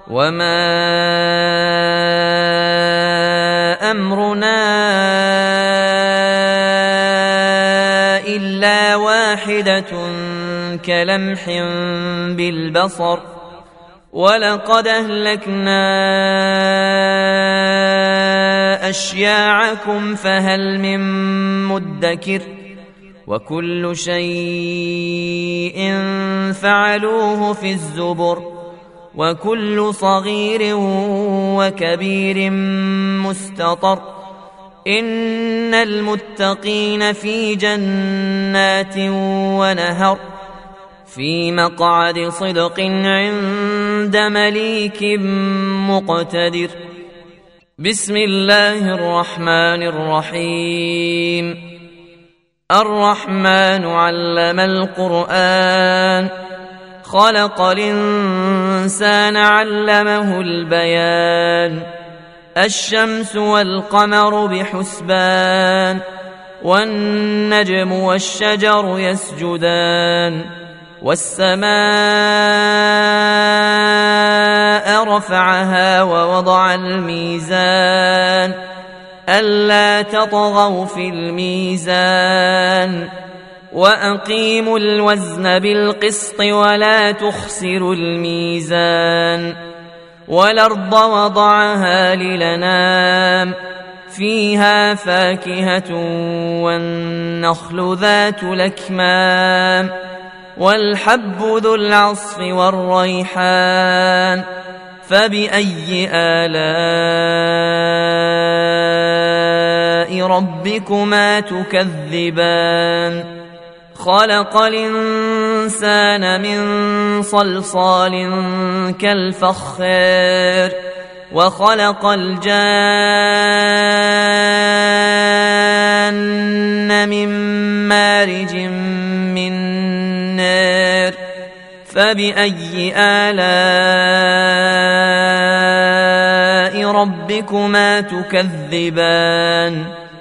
وما أمرنا إلا واحدة كلمح بالبصر ولقد أهلكنا أشياعكم فهل من مدكر وكل شيء فعلوه في الزبر وكل صغير وكبير مستطر إن المتقين في جنات ونهر في مقعد صدق عند مليك مقتدر. بسم الله الرحمن الرحيم. الرحمن علم القرآن خلق الإنسان علمه البيان الشمس والقمر بحسبان والنجم والشجر يسجدان والسماء رفعها ووضع الميزان ألا تطغوا في الميزان وأقيموا الوزن بالقسط ولا تخسروا الميزان والأرض وضعها للأنام فيها فاكهة والنخل ذات الأكمام والحب ذو العصف والريحان فبأي آلاء ربكما تكذبان خلق الإنسان من صلصال كالفخار وخلق الجان من مارج من نار فبأي آلاء ربكما تكذبان